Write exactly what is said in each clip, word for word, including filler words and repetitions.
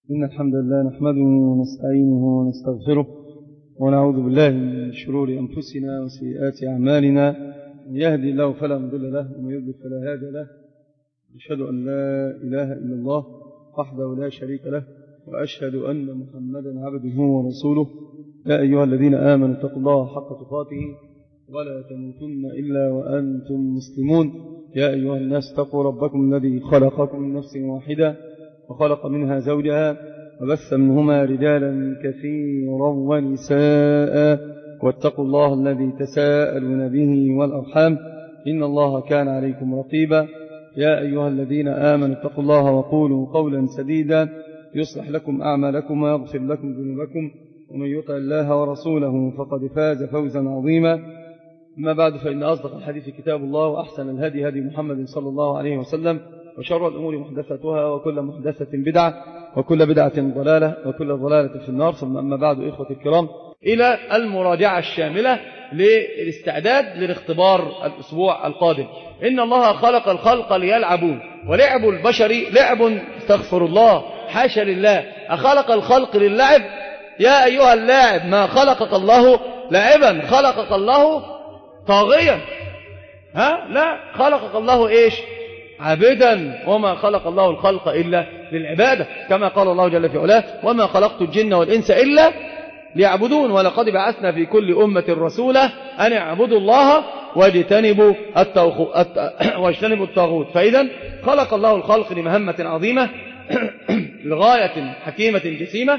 إن الحمد لله نحمده ونستعينه ونستغفره ونعوذ بالله من شرور أنفسنا وسيئات أعمالنا. من يهدي الله فلا مضل له ومن يضلل فلا هادي له. أشهد أن لا إله إلا الله وحده لا شريك له وأشهد أن محمدا عبده ورسوله. يا أيها الذين آمنوا اتقوا الله حق تقاته ولا تموتن إلا وأنتم مسلمون. يا أيها الناس اتقوا ربكم الذي خلقكم من نفس واحدة وخلق منها زوجها وبث منهما رجالا كثيرا ونساء واتقوا الله الذي تساءلون به والأرحام إن الله كان عليكم رقيبا. يا أيها الذين آمنوا اتقوا الله وقولوا قولا سديدا يصلح لكم أعمالكم ويغفر لكم ذنوبكم ومن يطع الله ورسوله فقد فاز فوزا عظيما. أما بعد فإن أصدق الحديث كتاب الله وأحسن الهدي هدي محمد صلى الله عليه وسلم وشر الأمور محدثتها وكل محدثة بدعة وكل بدعة ضلالة وكل ضلالة في النار. ثم أما بعد إخوة الكرام، إلى المراجعة الشاملة للاستعداد للاختبار الأسبوع القادم. إن الله خلق الخلق ليلعبون، ولعب البشر لعب استغفر الله حاشا لله. أخلق الخلق للعب؟ يا أيها اللاعب ما خلقك الله لاعبا، خلقك الله طاغيا. ها لا، خلقك الله إيش؟ عبدا. وما خلق الله الخلق إلا للعبادة، كما قال الله جل في علاه وما خلقت الجن والإنس إلا ليعبدون ولقد بعثنا في كل أمة رسولا أن اعبدوا الله واجتنبوا واجتنبوا الطاغوت. فإذا خلق الله الخلق لمهمة عظيمة لغاية حكيمة جسيمة.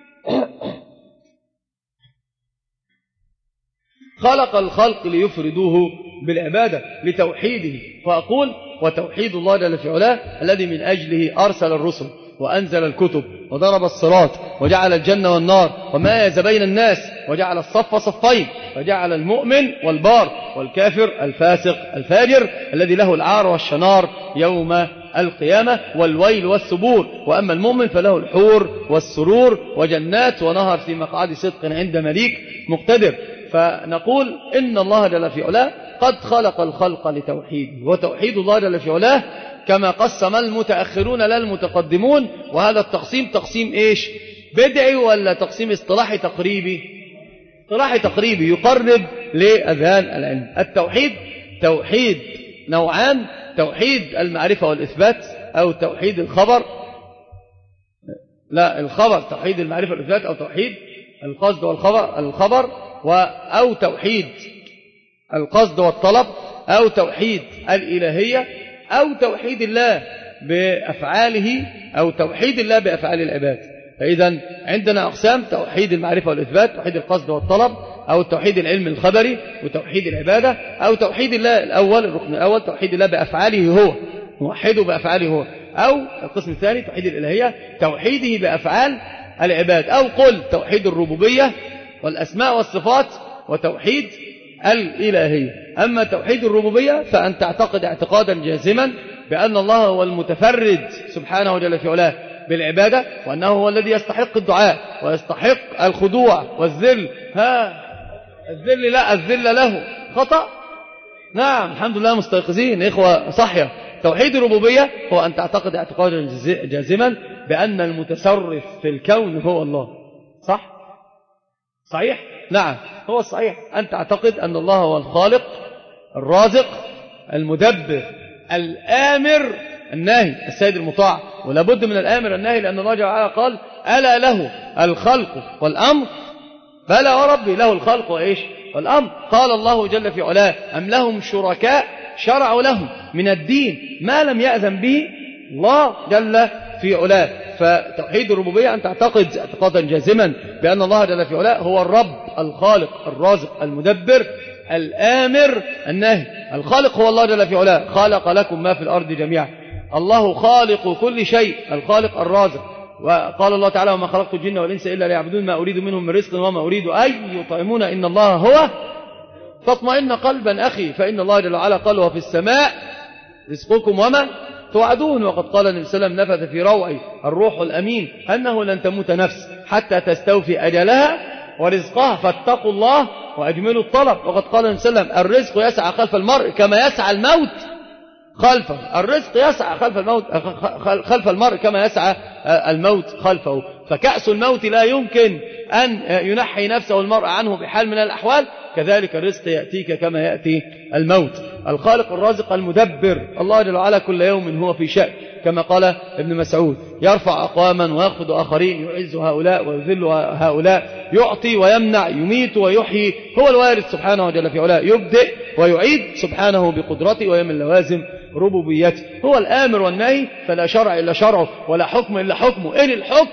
خلق الخلق ليفردوه بالعبادة لتوحيده. فأقول وتوحيد الله جل في علاه الذي من أجله أرسل الرسل وأنزل الكتب وضرب الصراط وجعل الجنة والنار ومايز بين الناس وجعل الصف صفين وجعل المؤمن والبار والكافر الفاسق الفاجر الذي له العار والشنار يوم القيامة والويل والثبور. وأما المؤمن فله الحور والسرور وجنات ونهر في مقعد صدق عند مليك مقتدر. فنقول إن الله جل في علاه قد خلق الخلق لتوحيده، وتوحيد الله جل في علاه كما قسم المتأخرون لا المتقدمون. وهذا التقسيم تقسيم إيش؟ بدعي ولا تقسيم اصطلاحي تقريبي؟ اصطلاحي تقريبي يقرب لأذهان العلم. التوحيد توحيد نوعان: توحيد المعرفة والإثبات أو توحيد الخبر. لا، الخبر توحيد المعرفة والإثبات أو توحيد القصد والخبر الخبر أو توحيد القصد والطلب أو توحيد الإلهية أو توحيد الله بأفعاله أو توحيد الله بأفعال العباد. فإذا عندنا أقسام: توحيد المعرفة والإثبات، توحيد القصد والطلب، أو توحيد العلم الخبري وتوحيد العبادة، أو توحيد الله الأول الركن الأول توحيد الله بأفعاله هو، موحده بأفعاله هو، أو القسم الثاني توحيد الإلهية توحيده بأفعال العباد، أو قل توحيد الربوبية والأسماء والصفات وتوحيد الإلهية. أما توحيد الربوبية فأن تعتقد اعتقادا جازما بأن الله هو المتفرد سبحانه وجل في علاه بالعبادة، وأنه هو الذي يستحق الدعاء ويستحق الخضوع والذل. ها الذل لا الذل له خطأ. نعم الحمد لله مستيقظين إخوة صحية. توحيد الربوبية هو أن تعتقد اعتقادا جازما بأن المتصرف في الكون هو الله. صح؟ صحيح؟ نعم هو الصحيح أن تعتقد أن الله هو الخالق الرازق المدبر الآمر الناهي السيد المطاع. ولا بد من الآمر الناهي، لأن الله جل وعلا قال ألا له الخلق والأمر؟ بلى وربي له الخلق وإيش والأمر. قال الله جل في علاه أم لهم شركاء شرعوا لهم من الدين ما لم يأذن به الله جل في علاه. فتوحيد الربوبية أن تعتقد اعتقادا جازما بأن الله جل في علاه هو الرب الخالق الرازق المدبر الآمر الناهي. الخالق هو الله جل في علاه، خلق لكم ما في الأرض جميعا. الله خالق كل شيء، الخالق الرازق. وقال الله تعالى وما خلقت الجن والإنس إلا ليعبدون ما أريد منهم من رزق وما أريد أن يطعمون إن الله هو فاطمئن قلبا أخي فإن الله جل وعلا قال وفي السماء رزقكم وما توعدون. وقد قال النبي صلى الله عليه وسلم نفث في روعي الروح الأمين أنه لن تموت نفس حتى تستوفي أجلها ورزقها فاتقوا الله وأجملوا الطلب. وقد قال النبي صلى الله عليه وسلم الرزق يسعى خلف المرء كما يسعى الموت خلفه. الرزق يسعى خلف الموت خلف المرء كما يسعى الموت خلفه. فكأس الموت لا يمكن أن ينحي نفسه المرء عنه بحال من الأحوال، كذلك الرزق يأتيك كما يأتي الموت. الخالق الرازق المدبر، الله جل وعلا كل يوم هو في شأن، كما قال ابن مسعود: يرفع أقواما ويخفض آخرين، يعز هؤلاء ويذل هؤلاء، يعطي ويمنع، يميت ويحيي، هو الوارث سبحانه وجل في علاه، يبدئ ويعيد سبحانه بقدرته ويمن لوازم ربوبيته، هو الآمر والنهي، فلا شرع إلا شرعه ولا حكم إلا حكمه، إن الحكم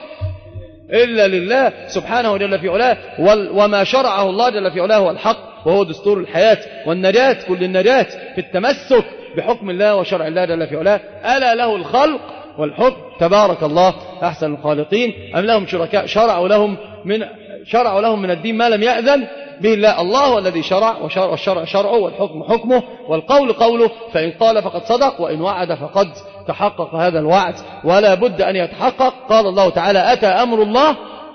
إلا لله سبحانه وجل في علاه، وما شرعه الله جل في علاه هو الحق، وهو دستور الحياة والنجاة، كل النجاة في التمسك بحكم الله وشرع الله جل في علاه. ألا له الخلق والحكم، تبارك الله أحسن الخالقين. أم لهم شركاء شرعوا لهم من شرعوا لهم من الدين ما لم يأذن به الله، الله هو الذي شرع، والشرع شرعه، والحكم حكمه، والقول قوله، فإن قال فقد صدق، وإن وعد فقد تحقق هذا الوعد، ولا بد أن يتحقق. قال الله تعالى: أتى أمر الله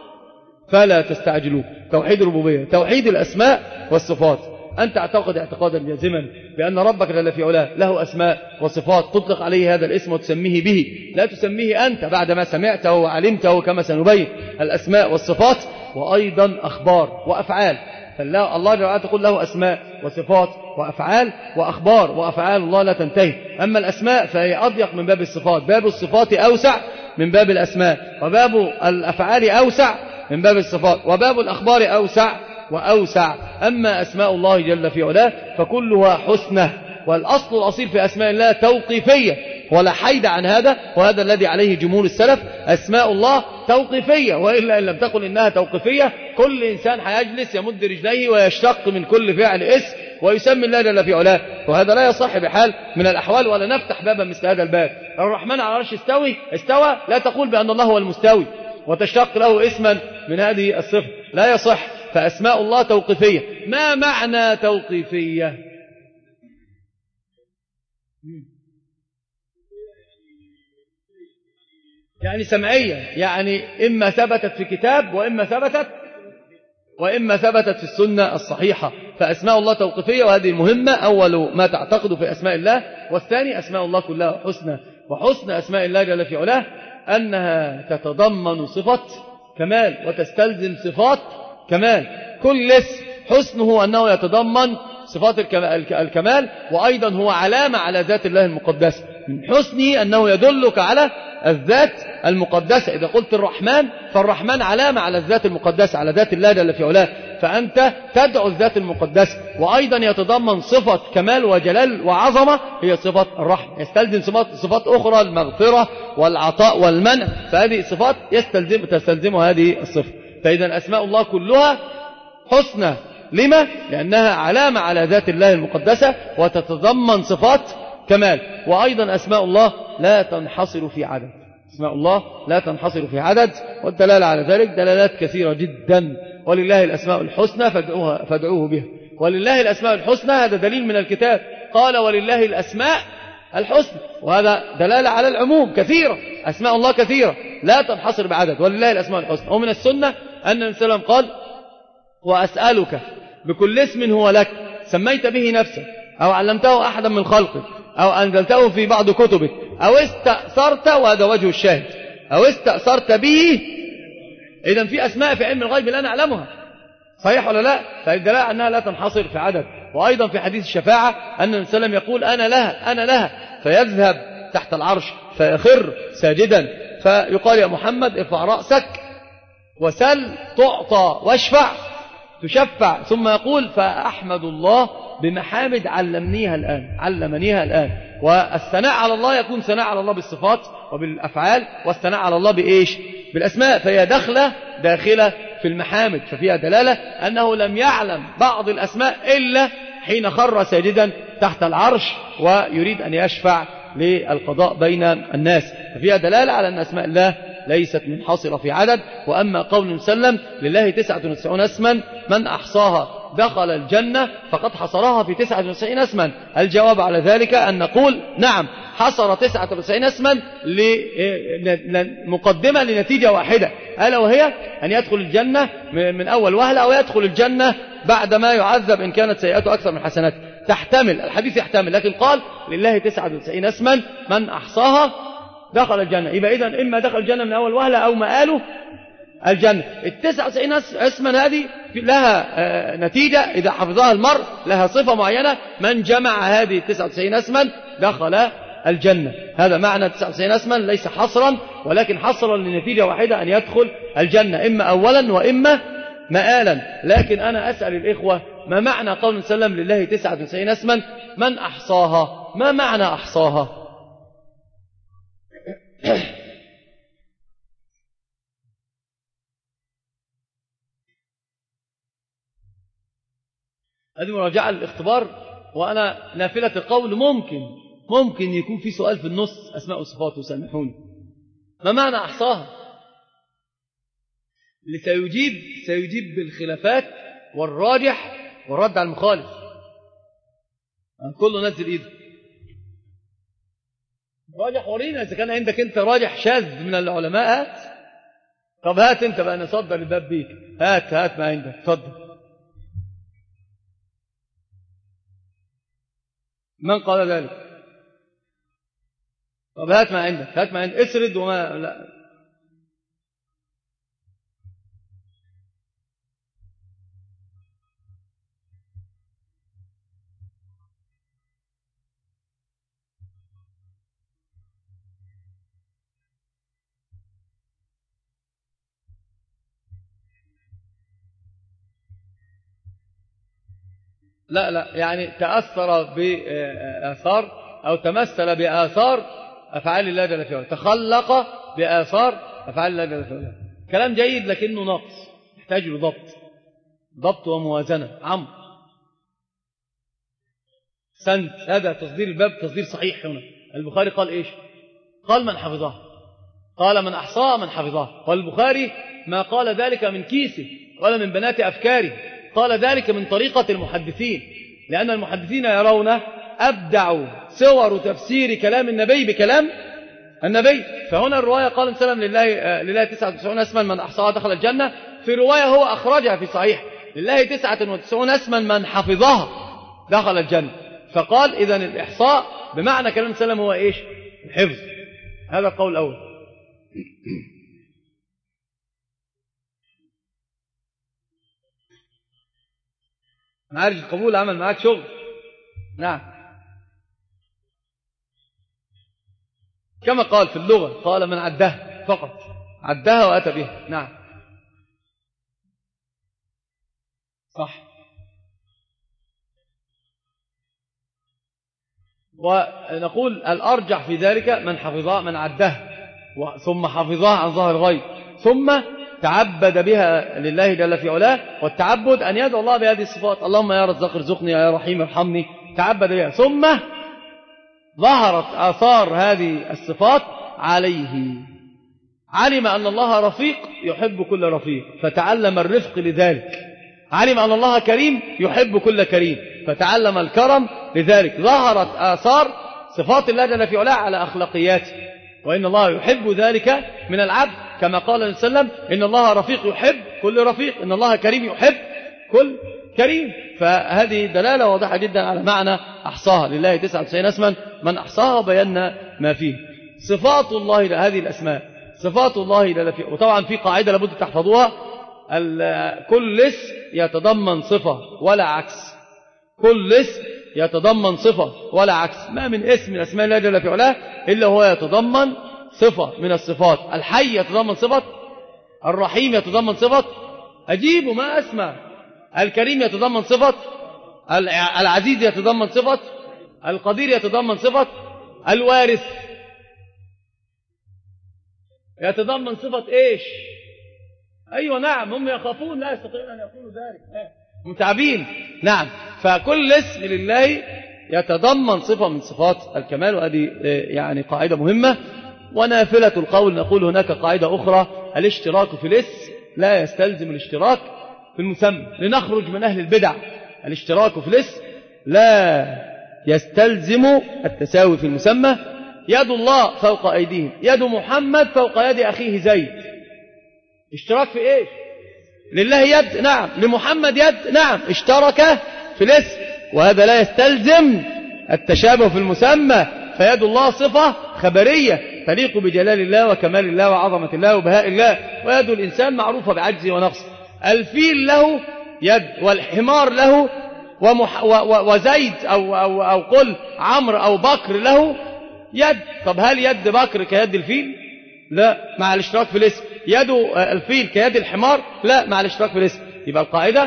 فلا تستعجلوه. توحيد الربوبية، توحيد الأسماء والصفات، أن تعتقد اعتقادا جازما بأن ربك جل في علاه له أسماء وصفات تطلق عليه هذا الاسم وتسميه به، لا تسميه أنت بعدما سمعته وعلمته، كما سنبين الأسماء والصفات، وأيضا أخبار وأفعال. فالله جل وعلا تقول له أسماء وصفات وأفعال وأخبار، وأفعال الله لا تنتهي. أما الأسماء فهي أضيق من باب الصفات، باب الصفات أوسع من باب الأسماء، وباب الأفعال أوسع من باب الصفات، وباب الأخبار أوسع وأوسع. أما أسماء الله جل في علاه فكلها حسنى، والأصل الأصيل في أسماء الله توقيفية ولا حيد عن هذا، وهذا الذي عليه جمهور السلف. أسماء الله توقيفية، وإلا إن لم تكن إنها توقيفية كل إنسان هيجلس يمد رجليه ويشتق من كل فعل اسم ويسمي الله جل في علاه، وهذا لا يصح بحال من الأحوال، ولا نفتح بابا مثل هذا الباب. الرحمن على العرش استوي استوى، لا تقول بأن الله هو المستوي وتشتق له اسما من هذه الصفة، لا يصح. فأسماء الله توقيفية. ما معنى توقيفية؟ يعني سمعية، يعني إما ثبتت في كتاب وإما ثبتت وإما ثبتت في السنة الصحيحة. فأسماء الله توقيفية، وهذه المهمة، أول ما تعتقد في أسماء الله. والثاني أسماء الله كلها حسنى، وحسن أسماء الله جل في علاه أنها تتضمن صفة كمال وتستلزم صفات كمال. كل اسم حسنه أنه يتضمن صفات الكمال، وأيضا هو علامة على ذات الله المقدسة. من حسنه أنه يدلك على الذات المقدسة. إذا قلت الرحمن فالرحمن علامة على الذات المقدسة، على ذات الله جل في علاه، فأنت تدعو الذات المقدسة. وأيضا يتضمن صفة كمال وجلال وعظمة هي صفة الرحمة، يستلزم صفات, صفات أخرى، المغفرة والعطاء والمنع، فهذه الصفات يستلزم تستلزم هذه الصفة. فإذا أسماء الله كلها حسنى. لما؟ لأنها علامة على ذات الله المقدسة وتتضمن صفات كمال. وأيضا أسماء الله لا تنحصر في عدد، أسماء الله لا تنحصر في عدد، والدلالة على ذلك دلالات كثيرة جدا. ولله الأسماء الحسنى فادعوها فادعوه بها. ولله الأسماء الحسنى هذا دليل من الكتاب، قال ولله الأسماء الحسنى، وهذا دلالة على العموم، كثيرة، أسماء الله كثيرة لا تنحصر بعدد، ولله الأسماء الحسنى. ومن السنة أن النبي صلى الله عليه وسلم قال: وأسألك بكل اسم هو لك سميت به نفسك أو علمته أحدا من خلقك أو أنزلته في بعض كتبك أو استأثرت، وهذا وجه الشاهد، أو استأثرت به. إذن في أسماء في علم الغيب لا نعلمها، صحيح ولا لا؟ فالدلاله أنها لا تنحصر في عدد. وأيضا في حديث الشفاعة أن النبي صلى الله عليه وسلم يقول: أنا لها أنا لها، فيذهب تحت العرش فيخر ساجدا، فيقال: يا محمد ارفع رأسك وسل تعطى واشفع تشفع، ثم يقول: فأحمد الله بمحامد علمنيها الآن علمنيها الآن. والثناء على الله يكون ثناء على الله بالصفات وبالأفعال، والثناء على الله بإيش؟ بالأسماء. فهي داخلة داخلة في المحامد، ففيها دلالة أنه لم يعلم بعض الأسماء إلا حين خر ساجدا تحت العرش ويريد أن يشفع للقضاء بين الناس. ففيها دلالة على أن أسماء الله ليست منحصرة في عدد. وأما قول سلم: لله تسعة وتسعون اسما من أحصاها دخل الجنة، فقد حصرها في تسعة وتسعين اسما. الجواب على ذلك أن نقول: نعم، حصر تسعة وتسعين اسما مقدمة لنتيجة واحدة، ألا وهي أن يدخل الجنة من أول وهلة، أو يدخل الجنة بعدما يعذب إن كانت سيئاته أكثر من حسناته. تحتمل الحديث، يحتمل، لكن قال: لله تسعة وتسعين اسما من أحصاها دخل الجنة. يبقى إذن إما دخل الجنة من أول وهلة أو مآله الجنة. التسعة وتسعين اسما هذه لها نتيجة إذا حفظها المرء، لها صفة معينة. من جمع هذه التسعة وتسعين اسما دخل الجنة. هذا معنى تسعة وتسعين اسما، ليس حصرا ولكن حصرا لنتيجة واحدة، أن يدخل الجنة إما أولا وإما مآلا. لكن أنا أسأل الإخوة، ما معنى قول سلم لله تسعة وتسعين اسما؟ من أحصاها؟ ما معنى أحصاها؟ هذه مراجعة للاختبار، وأنا نافلة القول ممكن ممكن يكون في سؤال في النص أسماء وصفات، وسامحوني. ما معنى أحصاها؟ اللي سيجيب سيجيب بالخلافات والراجح والرد على المخالف. كله نزل إيده. راجح ورينا إذا كان عندك أنت راجح شاذ من العلماء. هات. طب هات أنت بقى، نصدر الباب بيك. هات هات ما عندك، اتفضل. من قال ذلك؟ طب هات ما عندك، هات ما عندك، اسرد وما لا. لا لا يعني تأثر بآثار أو تمثل بآثار أفعال الله جل في علاه، تخلق بآثار أفعال الله جل في علاه. كلام جيد لكنه ناقص، يحتاج له ضبط ضبط وموازنة. عمرو سنت، هذا تصدير الباب تصدير صحيح. هنا البخاري قال إيش؟ قال من حفظها، قال من أحصاها من حفظها. والبخاري ما قال ذلك من كيسه ولا من بنات أفكاره، قال ذلك من طريقة المحدثين، لأن المحدثين يرون أبدعوا صور تفسير كلام النبي بكلام النبي. فهنا الرواية قال سلام لله لله تسعة وتسعون اسما من أحصاها دخل الجنة. في رواية هو أخرجها في صحيح لله تسعة وتسعون اسما من حفظها دخل الجنة. فقال إذن الإحصاء بمعنى كلام سلام هو إيش؟ الحفظ. هذا القول الأول. معارج القبول عمل معاك شغل. نعم، كما قال في اللغة، قال من عدها فقط، عدها وأتى بها. نعم صح. ونقول الأرجح في ذلك من حفظها من عدها ثم حفظها عن ظهر الغيب ثم تعبد بها لله جل في علاه. والتعبد أن يدعو الله بهذه الصفات، اللهم يا رزاق ارزقني يا رحيم ارحمني، تعبد بها. ثم ظهرت آثار هذه الصفات عليه، علم أن الله رفيق يحب كل رفيق فتعلم الرفق لذلك، علم أن الله كريم يحب كل كريم فتعلم الكرم لذلك. ظهرت آثار صفات الله جل في علاه على أخلاقياته، وإن الله يحب ذلك من العبد، كما قال النبي صلى الله عليه وسلم إن الله رفيق يحب كل رفيق، إن الله كريم يحب كل كريم. فهذه دلالة واضحة جدا على معنى أحصاها لله تسعة وتسعين اسما من أحصاها، بينا ما فيه. صفات الله هذه الأسماء صفات الله جل في، وطبعا في قاعدة لابد تحفظوها، كل اسم يتضمن صفة ولا عكس، كل اسم يتضمن صفة ولا عكس. ما من اسم من أسماء الله جل في علاه إلا هو يتضمن صفة من الصفات. الحي يتضمن صفة، الرحيم يتضمن صفة، أجيب ما أسمع، الكريم يتضمن صفة، العزيز يتضمن صفة، القدير يتضمن صفة، الوارث يتضمن صفة إيش؟ أيوة نعم، هم يخافون لا يستطيعون أن يقولوا ذلك، متعبين. نعم، فكل اسم لله يتضمن صفة من صفات الكمال، وهذه يعني قاعدة مهمة. ونافلة القول نقول هناك قاعدة أخرى، الاشتراك في الاسم لا يستلزم الاشتراك في المسمى، لنخرج من أهل البدع. الاشتراك في الاسم لا يستلزم التساوي في المسمى. يد الله فوق أيديهم، يد محمد فوق يد أخيه زيد. اشتراك في إيش؟ لله يد، نعم، لمحمد يد، نعم، اشترك في الاسم، وهذا لا يستلزم التشابه في المسمى. فيد الله صفة خبرية تليق بجلال الله وكمال الله وعظمة الله وبهاء الله، ويد الإنسان معروفة بعجزه ونقصه. الفيل له يد، والحمار له، ومح وزيد أو, أو, أو قل عمرو أو بكر له يد. طب هل يد بكر كيد الفيل؟ لا، مع الاشتراك في الاسم. يد الفيل كيد الحمار؟ لا، مع الاشتراك في الاسم. يبقى القاعدة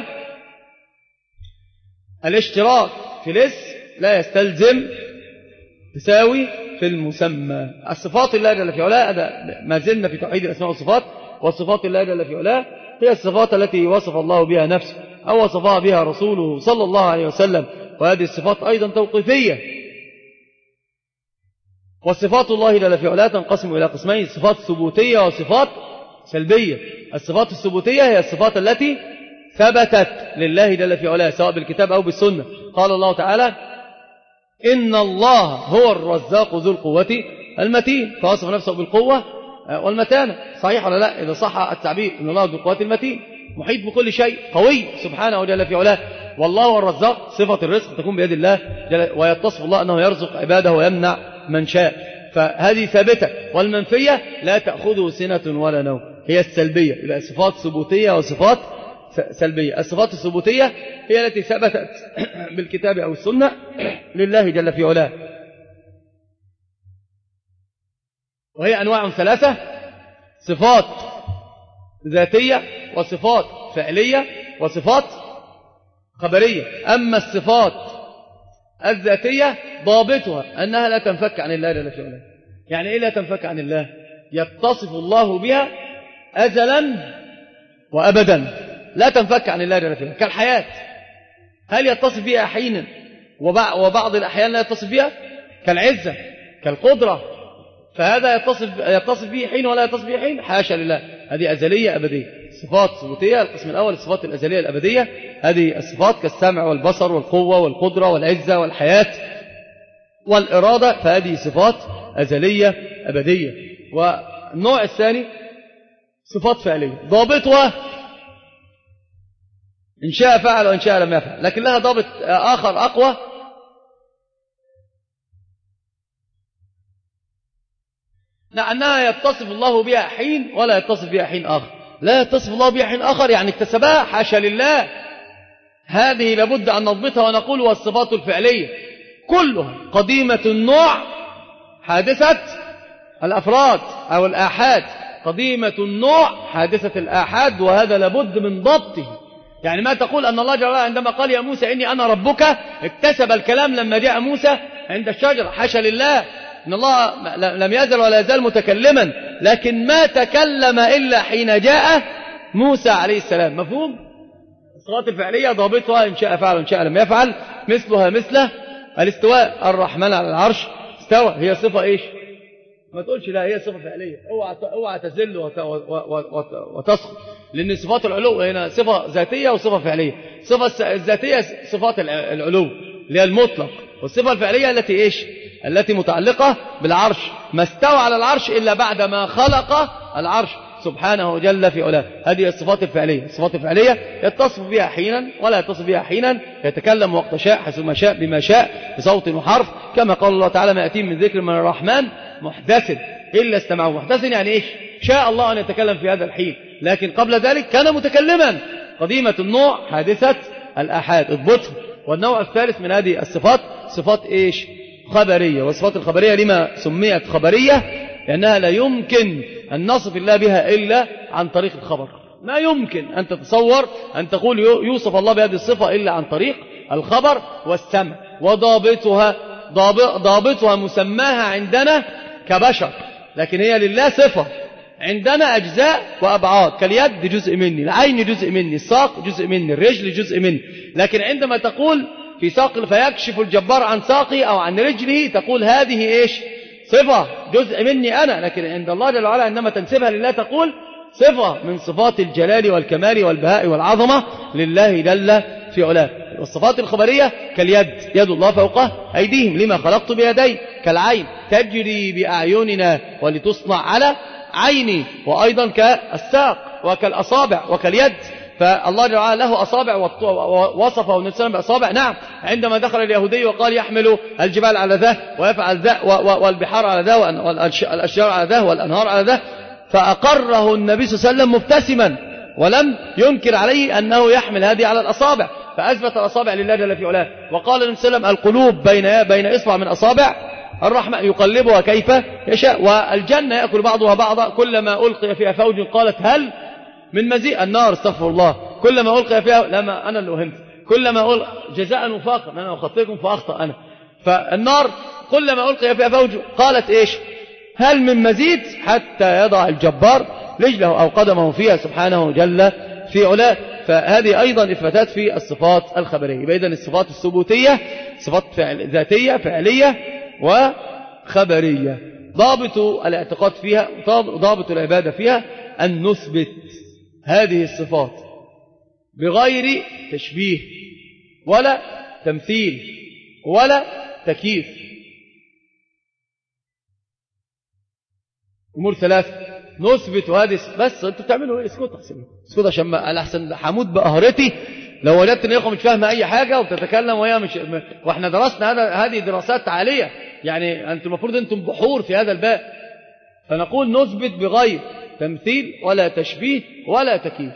الاشتراك في الاسم لا يستلزم تساوي في المسمى. الصفات الله جل في علاه، ما زلنا في توحيد الأسماء والصفات، والصفات الله جل في علاه هي الصفات التي وصف الله بها نفسه أو وصفها بها رسوله صلى الله عليه وسلم، وهذه الصفات أيضا توقيفية. والصفات الله جل في علاه تنقسم إلى قسمين: صفات ثبوتية وصفات سلبية. الصفات الثبوتية هي الصفات التي ثبتت لله جل في علاه سواء بالكتاب أو بالسنة. قال الله تعالى: إن الله هو الرزاق ذو القوة المتين، فوصف نفسه بالقوة والمتانة. صحيح ولا لا؟ إذا صح التعبير إن الله ذو القوة المتين، محيط بكل شيء، قوي سبحانه جل في علاه. والله هو الرزاق، صفة الرزق تكون بيد الله جل، ويتصف الله أنه يرزق عباده ويمنع من شاء، فهذه ثابتة. والمنفية لا تأخذه سنة ولا نوم، هي السلبية. يبقى صفات ثبوتية وصفات سلبية. الصفات الثبوتية هي التي ثبتت بالكتاب أو السنة لله جل في علاه، وهي أنواع ثلاثة: صفات ذاتية، وصفات فعلية، وصفات خبرية. أما الصفات الذاتية ضابطها أنها لا تنفك عن الله جل في علاه. يعني إيه لا تنفك عن الله؟ يتصف الله بها أزلا وأبدا، لا تنفك عن الله جل في علاه. كالحياة، هل يتصف بها حينا وبعض الأحيان لا يتصف بها؟ كالعزة، كالقدرة، فهذا يتصف, يتصف به حين ولا يتصف به حين؟ حاشا لله، هذه أزلية أبدية. صفات ثبوتية القسم الأول الصفات الأزلية الأبدية، هذه الصفات كالسمع والبصر والقوة والقدرة والعزة والحياة والإرادة، فهذه صفات أزلية أبدية. والنوع الثاني صفات فعلية، ضابطها إن شاء فعل وإن شاء لم يفعل، لكن لها ضابط آخر أقوى، لأنها يتصف الله بها حين ولا يتصف بها حين آخر. لا يتصف الله بها حين آخر يعني اكتسبها، حاشا لله. هذه لابد أن نضبطها ونقول: والصفات الفعلية كلها قديمة النوع حادثة الأفراد أو الآحاد، قديمة النوع حادثة الآحاد، وهذا لابد من ضبطه. يعني ما تقول أن الله جل وعلا عندما قال يا موسى إني أنا ربك اكتسب الكلام لما جاء موسى عند الشجرة، حاشا لله. إن الله لم يزل ولا يزال متكلما، لكن ما تكلم إلا حين جاء موسى عليه السلام. مفهوم؟ الصفات الفعلية ضابطها إن شاء فعل وإن شاء لم يفعل. مثلها مثله الاستواء، الرحمن على العرش استوى، هي صفة إيش؟ ما تقولش لا هي صفة فعلية، اوعى اوعى تزل وتسقط، لأن صفات العلو هنا صفة ذاتية وصفة فعلية. الصفة الذاتية صفات العلو اللي هي المطلق، والصفة الفعلية التي إيش؟ التي متعلقة بالعرش. ما استوى على العرش إلا بعد ما خلق العرش سبحانه جل في علاه. هذه الصفات الفعلية. الصفات الفعلية يتصف بها حينا ولا يتصف بها حينا، يتكلم وقت شاء حسب ما شاء بما شاء بصوت وحرف، كما قال الله تعالى: ما يأتيهم من ذكر من الرحمن محدث إلا استمعوا. محدث يعني إيش؟ شاء الله أن يتكلم في هذا الحين، لكن قبل ذلك كان متكلما. قديمة النوع حادثة الآحاد، اضبطها. والنوع الثالث من هذه الصفات صفات إيش؟ خبرية. والصفات الخبرية لما سميت خبرية؟ لأنها لا يمكن أن نصف الله بها إلا عن طريق الخبر. ما يمكن أن تتصور أن تقول يوصف الله بهذه الصفة إلا عن طريق الخبر والسمع. وضابطها ضابطها مسماها عندنا كبشر، لكن هي لله صفة. عندنا أجزاء وأبعاد، كاليد جزء مني، العين جزء مني، الساق جزء مني، الرجل جزء مني. لكن عندما تقول في ساق فيكشف الجبار عن ساقي أو عن رجله، تقول هذه إيش؟ صفة جزء مني أنا. لكن عند الله جل وعلا عندما تنسبها لله تقول صفة من صفات الجلال والكمال والبهاء والعظمة لله جل في علاه. والصفات الخبرية كاليد، يد الله فوق أيديهم لما خلقت بيدي. كالعين تجري بأعيننا ولتصنع على عيني، وأيضا كالساق وكالأصابع وكاليد. فالله جل وعلا له أصابع ووصفه النبي صلى الله عليه وسلم بأصابع. نعم، عندما دخل اليهودي وقال يحمل الجبال على ذا ويفعل ذا والبحار على ذا والأشجار على ذا والأنهار على ذا، فأقره النبي صلى الله عليه وسلم مبتسما ولم ينكر عليه أنه يحمل هذه على الأصابع، فأثبت الأصابع لله جل في علاه. وقال النبي صلى الله عليه وسلم القلوب بين بين إصبع من أصابع الرحمن يقلبها كيف يشاء، والجنة يأكل بعضها بعضا، كلما ألقي فيها فوج قالت هل من مزيد. النار استغفر الله كلما ألقي فيها، لما أنا اللي وهمت، كلما ألقي جزاء وفاقا، أنا أخطئكم فأخطأ أنا. فالنار كلما ألقي فيها فوج قالت إيش؟ هل من مزيد، حتى يضع الجبار رجله أو قدمه فيها سبحانه جل في علاه. فهذه أيضا إثباتات في الصفات الخبرية. بإذن الصفات الثبوتية صفات فعل ذاتية فعلية وخبرية. ضابط الاعتقاد فيها ضابط العبادة فيها أن نثبت هذه الصفات بغير تشبيه ولا تمثيل ولا تكييف. أمور ثلاثة نثبت هذه. بس أنتوا بتعملوا إيه؟ اسكتوا اسكتوا عشان الأحسن حمود بقهرتي لو وجدت ان اخوه مش فاهمه اي حاجه وبتتكلم وهي مش، واحنا درسنا هذا هذه دراسات عاليه، يعني انتم المفروض انتم بحور في هذا الباب. فنقول نثبت بغير تمثيل ولا تشبيه ولا تكييف.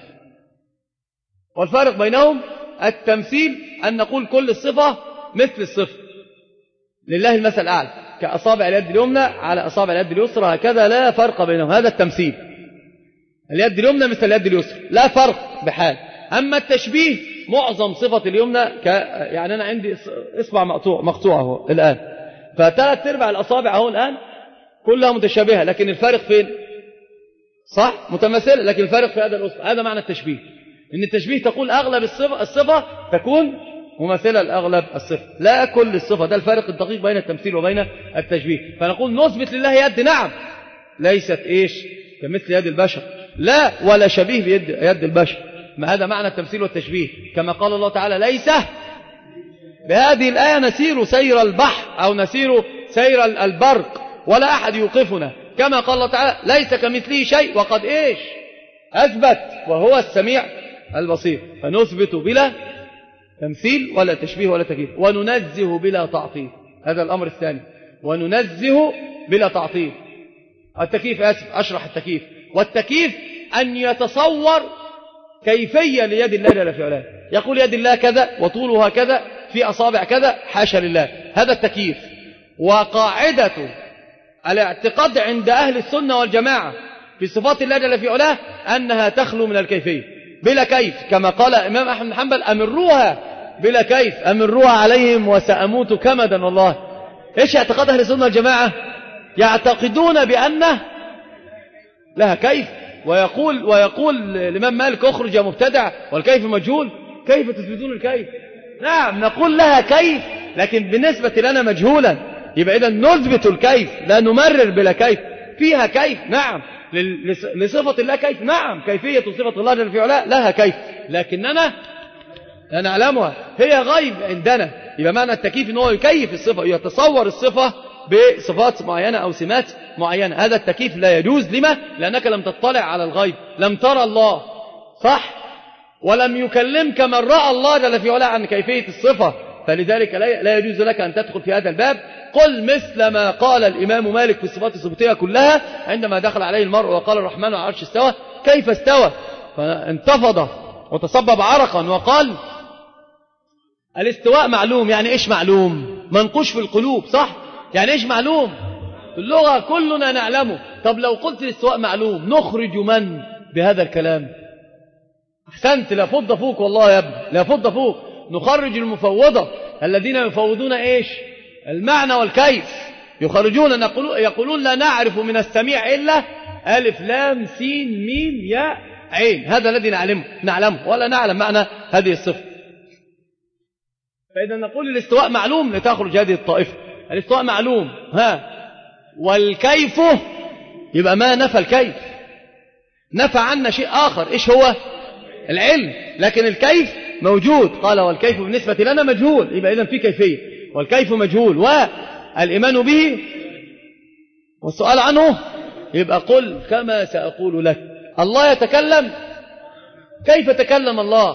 والفارق بينهم التمثيل أن نقول كل الصفة مثل الصفة، لله المثل الأعلى، كأصابع اليد اليمنى على أصابع اليد اليسرى، هكذا لا فرق بينهم. هذا التمثيل، اليد اليمنى مثل اليد اليسرى لا فرق بحال. أما التشبيه معظم صفة اليمنى ك... يعني أنا عندي إصبع مقطوع مقطوع اهو الآن، فثلاث ارباع الأصابع اهو الآن كلها متشابهة، لكن الفارق فين؟ صح متماثلة، لكن الفارق في هذا الأصبع. هذا معنى التشبيه، إن التشبيه تقول أغلب الصفة, الصفة تكون مماثلة لأغلب الصفة، لا كل الصفة. ده الفارق الدقيق بين التمثيل وبين التشبيه. فنقول نثبت لله يد، نعم، ليست إيش كمثل يد البشر، لا ولا شبيه بيد يد البشر. ما هذا معنى التمثيل والتشبيه، كما قال الله تعالى ليس بهذه الآية نسير سير البحر أو نسير سير البرق ولا أحد يوقفنا، كما قال الله تعالى ليس كمثله شيء وقد إيش أثبت وهو السميع البصير. فنثبت بلا تمثيل ولا تشبيه ولا تكييف، وننزه بلا تعطيل. هذا الأمر الثاني، وننزه بلا تعطيل. التكييف آسف أشرح التكييف. والتكييف أن يتصور كيفية ليد الله جل في علاه، يقول يد الله كذا وطولها كذا في أصابع كذا، حاشا لله. هذا التكييف. وقاعدة الاعتقاد عند أهل السنة والجماعة في صفات الله جل في علاه أنها تخلو من الكيفية بلا كيف، كما قال الإمام أحمد بن حنبل أمروها بلا كيف، أمروها عليهم وسأموت كمدا. والله إيش اعتقاد أهل السنة والجماعة؟ يعتقدون بأنه لها كيف. ويقول ويقول الإمام مالك اخرج يا مبتدع والكيف مجهول. كيف تثبتون الكيف؟ نعم نقول لها كيف، لكن بالنسبة لنا مجهولا. يبقى إذا نثبت الكيف، لا نمرر بلا كيف. فيها كيف نعم، لصفة الله كيف نعم، كيفية صفة الله جل في علاه لها كيف، لكننا لا نعلمها، هي غيب عندنا. يبقى معنى التكييف ان هو يكيف الصفة، يتصور الصفة بصفات معينة أو سمات معينة. هذا التكييف لا يجوز. لما؟ لأنك لم تطلع على الغيب، لم ترى الله، صح؟ ولم يكلمك من رأى الله جل في علاه عن كيفية الصفة، فلذلك لا يجوز لك أن تدخل في هذا الباب. قل مثل ما قال الإمام مالك في الصفات الثبوتية كلها عندما دخل عليه المرء وقال الرحمن على العرش استوى، كيف استوى؟ فانتفض وتصبب عرقا وقال الاستواء معلوم. يعني إيش معلوم؟ منقوش في القلوب، صح؟ يعني إيش معلوم؟ في اللغة كلنا نعلمه. طب لو قلت الاستواء معلوم نخرج من بهذا الكلام؟ أحسنت، لا فض فوق والله يا ابني، لا فض فوق. نخرج المفوضة الذين يفوضون إيش؟ المعنى والكيف. يخرجون يقولون لا نعرف من السميع إلا ألف لام سين ميم ياء عين. هذا الذي نعلمه نعلمه ولا نعلم معنى هذه الصفة. فإذا نقول الاستواء معلوم لتخرج هذه الطائفة. الاستواء معلوم، ها، والكيف يبقى ما نفى الكيف، نفى عنا شيء آخر. إيش هو؟ العلم. لكن الكيف موجود، قال والكيف بالنسبة لنا مجهول. يبقى إذن في كيفية والكيف مجهول، والإيمان به والسؤال عنه. يبقى قل كما سأقول لك. الله يتكلم كيف تكلم الله؟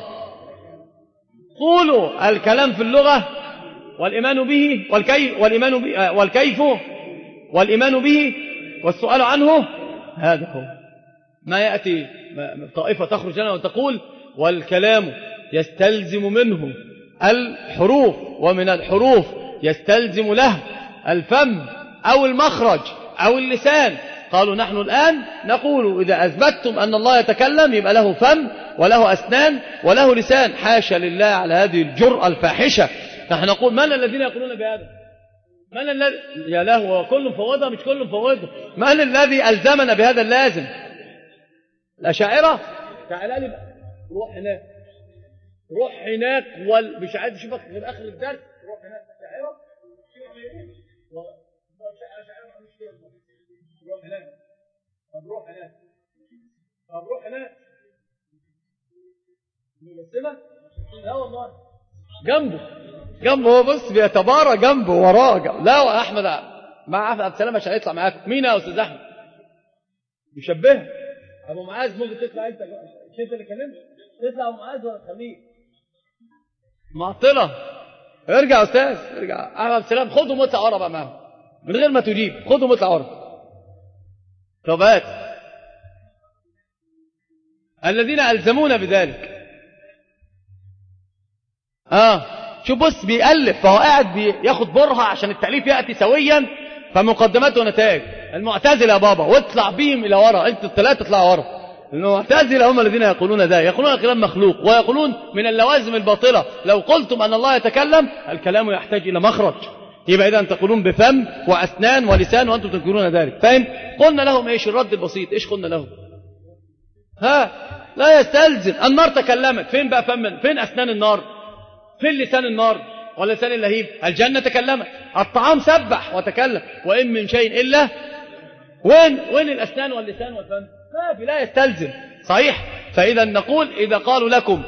قولوا الكلام في اللغة والإيمان به والكيف والإيمان به والكيف والإيمان به والسؤال عنه، هذا هو. ما يأتي طائفة تخرج لنا وتقول والكلام يستلزم منه الحروف، ومن الحروف يستلزم له الفم أو المخرج أو اللسان. قالوا نحن الآن نقول إذا أثبتتم أن الله يتكلم يبقى له فم وله أسنان وله لسان. حاشا لله على هذه الجرأة الفاحشة. نحن نقول من الذين يقولون بهذا؟ من الذي يا له وكل مفوضة؟ مش كل مفوضة. من الذي ألزمنا بهذا اللازم؟ الأشاعرة. تعال لي بقى، روح هناك، روح هناك وال... مش عايز اشوفك في اخر الدرس. روح هناك الأشاعرة، روح هناك، طب روح هناك، طب روح هناك مجسمة؟ لا والله جنبه جنبه هو، بص بيتبارى جنبه وراه جنبه. لا يا احمد مع عبد السلام مش هيطلع معاك. مين يا استاذ احمد؟ يشبهه ابو معاذ. ممكن تطلع انت، مش انت اللي كلمت؟ تطلع ابو معاذ ولا تخليه معطله؟ ارجع يا استاذ، ارجع. احمد عبد السلام خدهم واطلع ورا بقى معاهم من غير ما تجيب، خدهم واطلع ورا. طب هات الذين ألزمونا بذلك. اه شوف بص بيألف، فهو قاعد بياخد برهة عشان التأليف يأتي سويا، فمقدمات ونتائج. المعتزلة يا بابا واطلع بيهم إلى ورا، انتوا الثلاثة اطلعوا ورا. المعتزلة هم الذين يقولون ذا، يقولون الكلام مخلوق، ويقولون من اللوازم الباطلة لو قلتم أن الله يتكلم الكلام يحتاج إلى مخرج، يبقى إذا تقولون بفم وأسنان ولسان وأنتم تنكرون ذلك. فاهم؟ قلنا لهم إيش الرد البسيط؟ إيش قلنا لهم؟ ها لا يستلزم. النار تكلمت، فين بقى فم؟ فين أسنان النار؟ فين لسان النار ولا لسان اللهيب؟ الجنة تكلمت، الطعام سبح وتكلم، وإن من شيء إلا وين وين الأسنان واللسان والفم؟ ما في، لا يستلزم. صحيح. فإذا نقول إذا قالوا لكم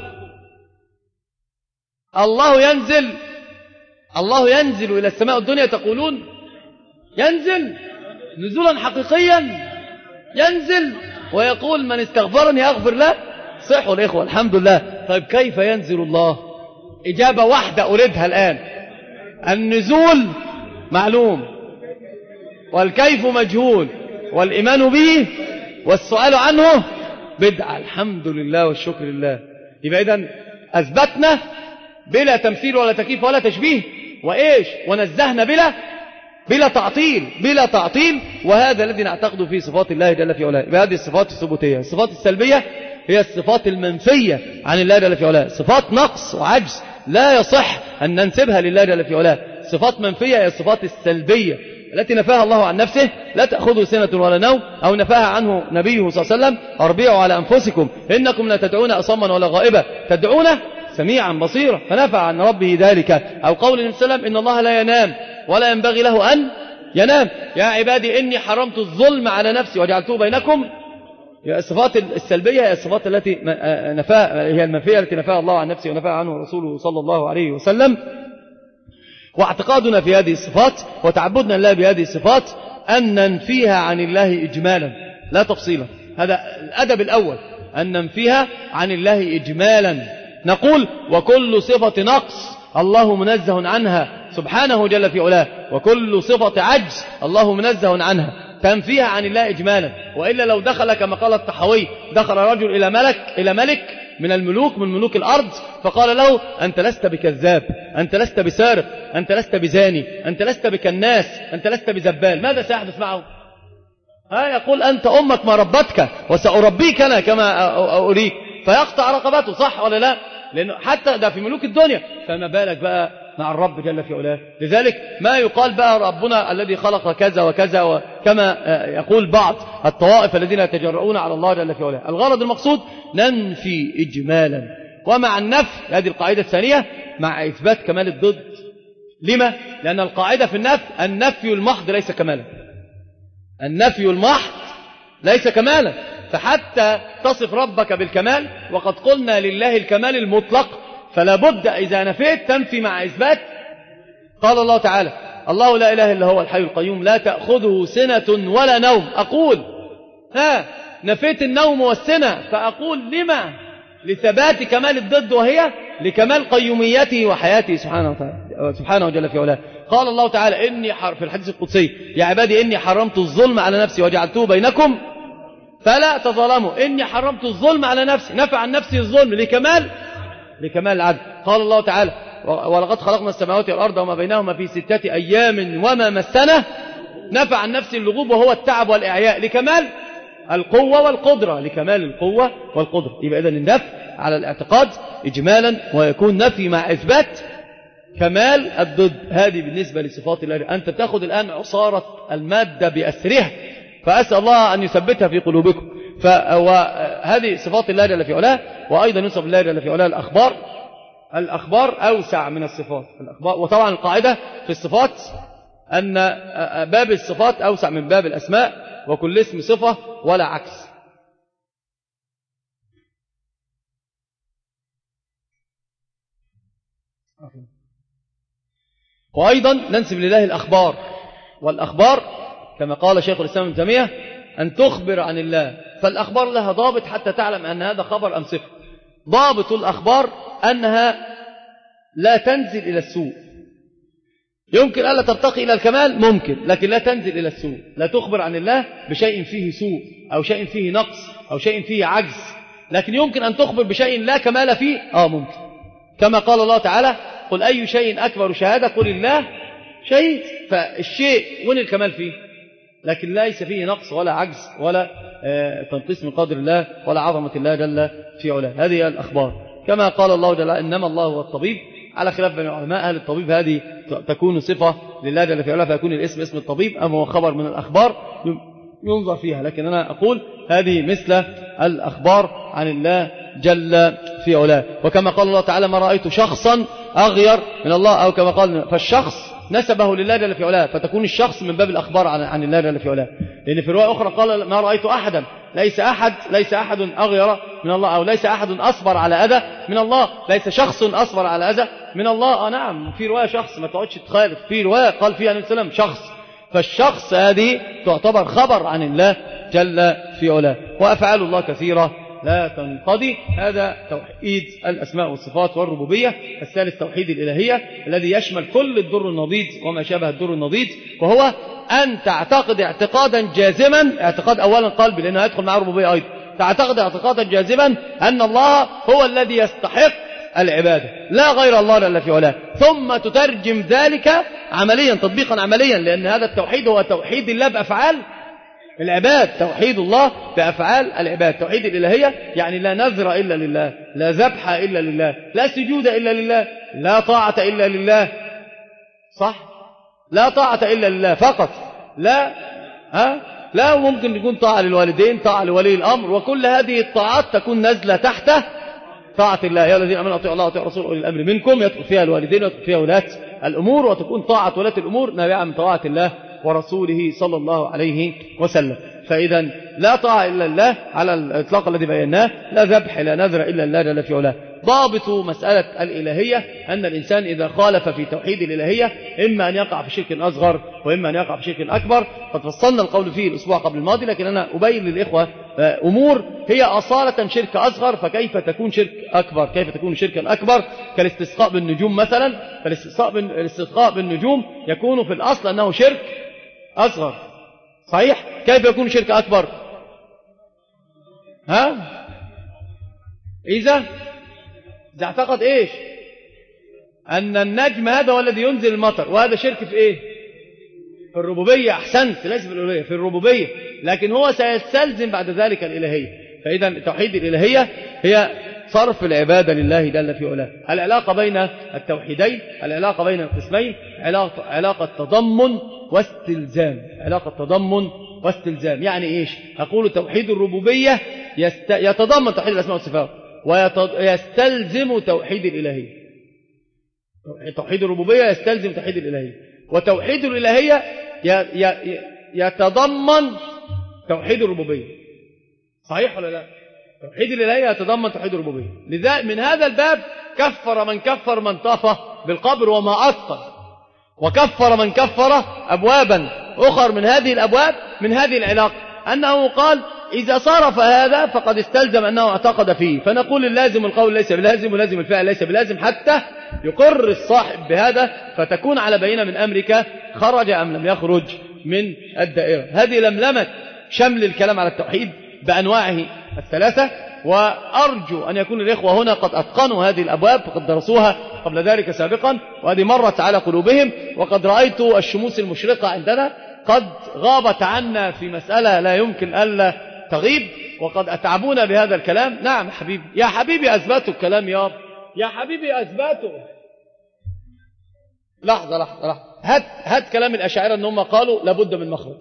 الله ينزل، الله ينزل إلى السماء الدنيا، تقولون ينزل نزولا حقيقيا، ينزل ويقول من استغفرني أغفر له. صحوا الإخوة الحمد لله. طيب كيف ينزل الله؟ إجابة واحدة أريدها الآن. النزول معلوم، والكيف مجهول، والإيمان به والسؤال عنه بدعة. الحمد لله والشكر لله. يبقى إذن أثبتنا بلا تمثيل ولا تكييف ولا تشبيه، وإيش ونزهنا بلا بلا تعطيل بلا تعطيل. وهذا الذي نعتقد فيه صفات الله جل في علاه. بهذه الصفات الثبوتية. الصفات السلبية هي الصفات المنفية عن الله جل في علاه، صفات نقص وعجز لا يصح أن ننسبها لله جل في علاه. صفات منفية هي الصفات السلبية التي نفاها الله عن نفسه، لا تأخذه سنة ولا نوم، أو نفاها عنه نبيه صلى الله عليه وسلم أربعوا على أنفسكم إنكم لا تدعون أصما ولا غائبا، تدعون سميعا بصيرا، فنفع عن ربه ذلك. أو قول النبي صلى الله عليه وسلم إن الله لا ينام ولا ينبغي له أن ينام، يا عبادي إني حرمت الظلم على نفسي وجعلته بينكم. الصفات السلبية هي الصفات التي نفاها، هي المنفية التي نفاها الله عن نفسه ونفاها عنه رسوله صلى الله عليه وسلم. واعتقادنا في هذه الصفات وتعبدنا الله بهذه الصفات أن ننفيها عن الله إجمالا لا تفصيلا. هذا الأدب الأول، أن ننفيها عن الله إجمالا. نقول وكل صفة نقص الله منزه عنها سبحانه جل في علاه، وكل صفة عجز الله منزه عنها، تنفيها عن الله إجمالا. وإلا لو دخل كما قال الطحاوي، دخل رجل إلى ملك إلى ملك من الملوك من ملوك الأرض، فقال له أنت لست بكذاب، أنت لست بسارق، أنت لست بزاني، أنت لست بكناس، أنت لست بزبال. ماذا سيحدث معه؟ ها يقول أنت أمك ما ربتك وسأربيك أنا كما أريك، فيقطع رقبته. صح ولا لا؟ لأنه حتى ده في ملوك الدنيا، فما بالك بقى مع الرب جل في علاه. لذلك ما يقال بقى ربنا الذي خلق كذا وكذا، وكما يقول بعض الطوائف الذين يتجرؤون على الله جل في علاه. الغرض المقصود ننفي إجمالا، ومع النفي هذه القاعدة الثانية مع إثبات كمال الضد. لما؟ لأن القاعدة في النفي النفي المحض ليس كمالا، النفي المحض ليس كمالا. فحتى تصف ربك بالكمال، وقد قلنا لله الكمال المطلق، فلا بد إذا نفيت تنفي مع إثبات. قال الله تعالى الله لا إله إلا هو الحي القيوم لا تأخذه سنة ولا نوم. أقول ها نفيت النوم والسنة، فأقول لما لثبات كمال الضد وهي لكمال قيوميته وحياته سبحانه وتعالى سبحانه جل في علاه. قال الله تعالى إني حر في الحديث القدسي يا عبادي إني حرمت الظلم على نفسي وجعلته بينكم فلا تظلموا. إني حرمت الظلم على نفسي، نفع عن نفسي الظلم لكمال لكمال العدل. قال الله تعالى ولقد خلقنا السماوات والأرض وما بينهما في ستة أيام وما مسنا، نفع عن نفسي اللغوب وهو التعب والإعياء لكمال القوة والقدرة لكمال القوة والقدرة. يبقى إذن النفي على الاعتقاد إجمالا ويكون نفي مع إثبات كمال الضد. هذه بالنسبة لصفات الله. أنت تأخذ الآن عصارة المادة بأسرها، فأسأل الله أن يثبتها في قلوبكم. فهذه صفات الله جل في علاه. وأيضا ينصب الله جل في علاه الأخبار. الأخبار أوسع من الصفات. الأخبار، وطبعا القاعدة في الصفات أن باب الصفات أوسع من باب الأسماء، وكل اسم صفة ولا عكس. وأيضا ننسب لله الأخبار. والأخبار كما قال شيخ الإسلام ابن تيمية أن تخبر عن الله، فالأخبار لها ضابط حتى تعلم أن هذا خبر أم صفة. ضابط الأخبار أنها لا تنزل إلى السوء. يمكن ألا ترتقي إلى الكمال، ممكن، لكن لا تنزل إلى السوء. لا تخبر عن الله بشيء فيه سوء أو شيء فيه نقص أو شيء فيه عجز، لكن يمكن أن تخبر بشيء لا كمال فيه. آه ممكن، كما قال الله تعالى قل أي شيء أكبر شهادة قل الله شهيد. فالشيء وين الكمال فيه؟ لكن ليس فيه نقص ولا عجز ولا تنقيص من قدر الله ولا عظمة الله جل في علاه. هذه الأخبار. كما قال الله جل إنما الله هو الطبيب، على خلاف بين العلماء هل الطبيب هذه تكون صفة لله جل في علاه فيكون الاسم اسم الطبيب أم هو خبر من الأخبار؟ ينظر فيها، لكن أنا أقول هذه مثل الأخبار عن الله جل في علاه. وكما قال الله تعالى ما رأيت شخصا أغير من الله، أو كما قال فالشخص نسبه لله جل في علاه، فتكون الشخص من باب الأخبار عن, عن الله جل في علاه. لأن في رواية أخرى قال ما رأيت أحدا، ليس أحد ليس أحد أغير من الله، أو ليس أحد أصبر على أذى من الله، ليس شخص أصبر على أذى من الله. آه نعم، في رواية شخص، ما تقعدش تخالف، في رواية قال فيها عليه السلام شخص. فالشخص هذه تعتبر خبر عن الله جل في علاه. وأفعال الله كثيرة لا تنقضي. هذا توحيد الأسماء والصفات والربوبية. الثالث توحيد الإلهية الذي يشمل كل الدر النضيد وما شابه الدر النضيد، وهو أن تعتقد اعتقادا جازما، اعتقاد أولا قلبي لأنه يدخل مع الربوبية أيضا، تعتقد اعتقادا جازما أن الله هو الذي يستحق العبادة لا غير الله جل في علاه، ثم تترجم ذلك عمليا تطبيقا عمليا، لأن هذا التوحيد هو توحيد الله بأفعال العباد، توحيد الله بأفعال العباد. توحيد الإلهية يعني لا نذر إلا لله، لا ذبح إلا لله، لا سجود إلا لله، لا طاعة إلا لله، صح؟ لا طاعة إلا لله فقط، لا ها لا ممكن يكون طاعة للوالدين، طاعة لولي الأمر، وكل هذه الطاعات تكون نازلة تحت طاعة الله. يا الذين آمنوا أطيعوا الله وأطيعوا الرسول وأولي الأمر منكم، يدخل فيها الوالدين ويدخل فيها ولاة الأمور، وتكون طاعة ولاة الأمور نابعة من طاعة الله ورسوله صلى الله عليه وسلم. فإذا لا طاعة إلا الله على الإطلاق الذي بيناه، لا ذبح لا نذر إلا الله جل في علاه. ضابط مسألة الإلهية أن الإنسان إذا خالف في توحيد الإلهية إما أن يقع في شرك أصغر وإما أن يقع في شرك أكبر. قد فصلنا القول فيه الأسبوع قبل الماضي، لكن أنا أبين للإخوة أمور هي أصالة شرك أصغر، فكيف تكون شرك أكبر؟ كيف تكون شركا أكبر؟ كالاستسقاء بالنجوم مثلا. فالاستسقاء بالنجوم يكون في الأصل أنه شرك أصغر، صحيح؟ كيف يكون شرك أكبر؟ ها؟ إذا إذا اعتقد إيش؟ أن النجم هذا هو الذي ينزل المطر، وهذا شرك في إيه؟ في الربوبية. أحسنت، ليس في الألوهية، في الربوبية، لكن هو سيستلزم بعد ذلك الإلهية. فإذا توحيد الإلهية هي صرف العبادة لله جل في علاه. العلاقة بين التوحيدين، العلاقة بين القسمين علاقة, علاقة تضمن واستلزام. علاقة تضمن واستلزام يعني إيش؟ أقول توحيد الربوبية يست... يتضمن توحيد الأسماء والصفات ويستلزم توحيد الإلهية. توحيد الربوبية يستلزم توحيد الإلهية، وتوحيد الإلهية ي... ي... يتضمن توحيد الربوبية. صحيح ولا لا؟ توحيد الإلهية يتضمن توحيد الربوبية. لذا من هذا الباب كفر من كفر من طاف بالقبر وما أثقل، وكفر من كفر أبوابا أخر من هذه الأبواب من هذه العلاقة، أنه قال إذا صرف هذا فقد استلزم أنه اعتقد فيه، فنقول اللازم القول ليس بلازم ولازم الفعل ليس بلازم حتى يقر الصاحب بهذا، فتكون على بينة من أمرك خرج أم لم يخرج من الدائرة. هذه لملمة شمل الكلام على التوحيد بأنواعه الثلاثة، وأرجو أن يكون الإخوة هنا قد أتقنوا هذه الأبواب فقد درسوها قبل ذلك سابقا، وهذه مرت على قلوبهم، وقد رأيت الشموس المشرقة عندنا قد غابت عنا في مسألة لا يمكن ألا تغيب، وقد أتعبونا بهذا الكلام. نعم حبيبي، يا حبيبي أثبتوا الكلام يا يا حبيبي أثبتوا. لحظة لحظة لحظة، هات هات كلام الأشاعرة أنهم قالوا لابد من مخرج،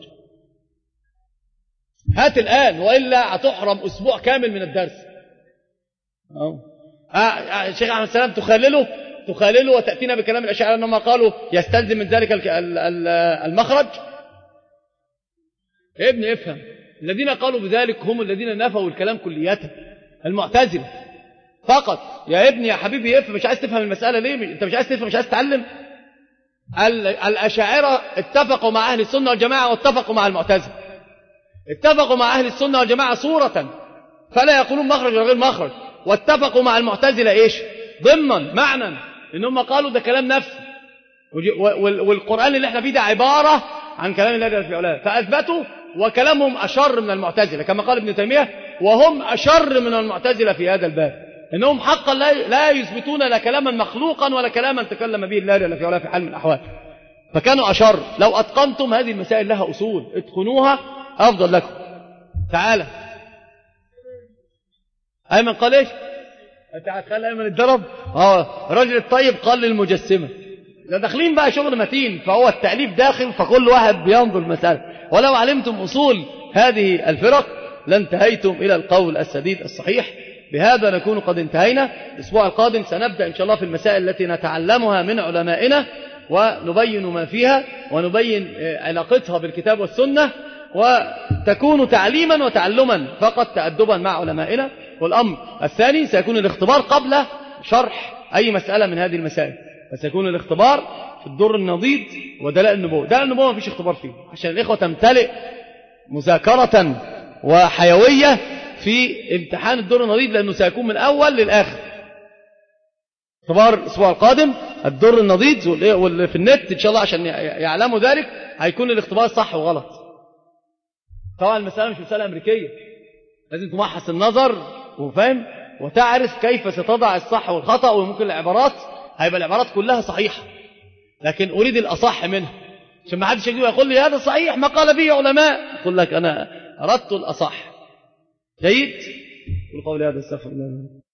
هات الآن، وإلا هتحرم أسبوع كامل من الدرس. أه الشيخ أحمد السلام تخلله تخلله وتأتينا بكلام الأشاعرة أنهم قالوا يستلزم من ذلك المخرج. يا ابني افهم، الذين قالوا بذلك هم الذين نفوا الكلام كلية، المعتزلة فقط. يا ابني يا حبيبي افهم، مش عايز تفهم المسألة ليه؟ انت مش عايز تفهم، مش عايز تتعلم. الأشاعرة اتفقوا مع أهل السنة والجماعة واتفقوا مع المعتزلة. اتفقوا مع أهل السنة والجماعة صورة فلا يقولون مخرج ولا غير مخرج، واتفقوا مع المعتزلة ايش؟ ضمنا معنى، انهم قالوا ده كلام نفسي، والقرآن اللي احنا فيه ده عبارة عن كلام الله جل في علاه، فأثبتوا، وكلامهم أشر من المعتزلة كما قال ابن تيمية، وهم أشر من المعتزلة في هذا الباب، إنهم حقا لا يثبتون لا كلاما مخلوقا ولا كلاما تكلم به الله جل في علاه في حال من الأحوال، فكانوا أشر. لو أتقنتم هذه المسائل لها أصول، اتقنوها أفضل لكم. تعالى أيمن قال إيش؟ تعال أيمن الدرب. اه رجل الطيب قال للمجسمة، ده داخلين بقى شغل متين، فهو التأليف داخل، فكل واحد بينظر المسألة. ولو علمتم أصول هذه الفرق لانتهيتم إلى القول السديد الصحيح. بهذا نكون قد انتهينا. الأسبوع القادم سنبدأ إن شاء الله في المسائل التي نتعلمها من علمائنا، ونبين ما فيها، ونبين علاقتها بالكتاب والسنة، وتكون تعليما وتعلما فقط تأدبا مع علمائنا. والأمر الثاني سيكون الاختبار قبل شرح أي مسألة من هذه المسائل، فسيكون الاختبار في الدر النضيد ودلائل النبوة. دلائل النبوة ما فيش اختبار فيه، عشان الإخوة تمتلئ مذاكرة وحيوية في امتحان الدر النضيد، لأنه سيكون من أول للآخر. اختبار الأسبوع القادم الدر النضيد، واللي في النت إن شاء الله عشان يعلموا ذلك هيكون الاختبار صح وغلط. طبعا المسألة مش مسألة أمريكية، لازم تمحص النظر وفهم وتعرف كيف ستضع الصح والخطأ، وممكن العبارات هيبقى العبارات كلها صحيحة، لكن أريد الأصح منها، عشان ما حدش يجي يقول لي هذا صحيح ما قال به علماء، أقول لك أنا أردت الأصح. جيد؟ قل قولي هذا، استغفر الله.